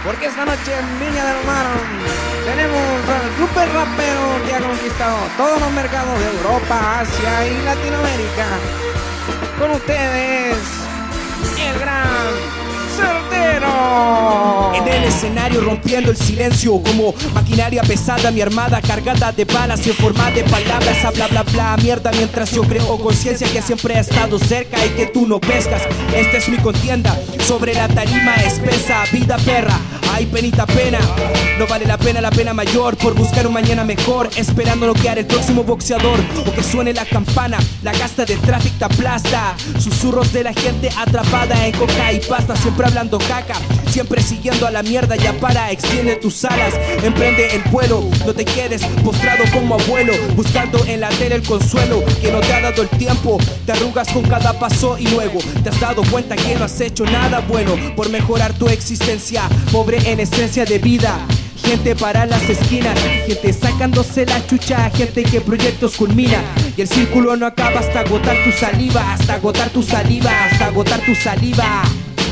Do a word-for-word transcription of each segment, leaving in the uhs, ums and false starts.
porque esta noche en Viña del Mar tenemos al super rapero que ha conquistado todos los mercados de Europa, Asia y Latinoamérica. Con ustedes, el gran Certero. En el escenario rompiendo el silencio como maquinaria pesada, mi armada cargada de balas y en forma de palabras a bla bla bla mierda, mientras yo creo conciencia que siempre ha estado cerca y que tú no pescas. Esta es mi contienda sobre la tarima espesa, vida perra. Ay, penita pena, no vale la pena la pena mayor por buscar un mañana mejor, esperando noquear el próximo boxeador o que suene la campana, la gasta de tráfico te aplasta. Susurros de la gente atrapada en coca y pasta, siempre hablando caca, siempre siguiendo a la mierda. Ya para, extiende tus alas, emprende el vuelo, no te quedes postrado como abuelo, buscando en la tele el consuelo que no te ha dado el tiempo. Te arrugas con cada paso y luego te has dado cuenta que no has hecho nada bueno por mejorar tu existencia, pobre en esencia de vida. Gente para las esquinas, gente sacándose la chucha, gente que proyectos culmina y el círculo no acaba hasta agotar tu saliva, hasta agotar tu saliva, hasta agotar tu saliva.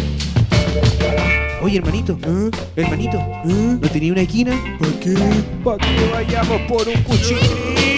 Oye, hermanito, ¿eh? hermanito, ¿eh? ¿no tenía una esquina? ¿Para qué? Pa' que vayamos por un cuchillo.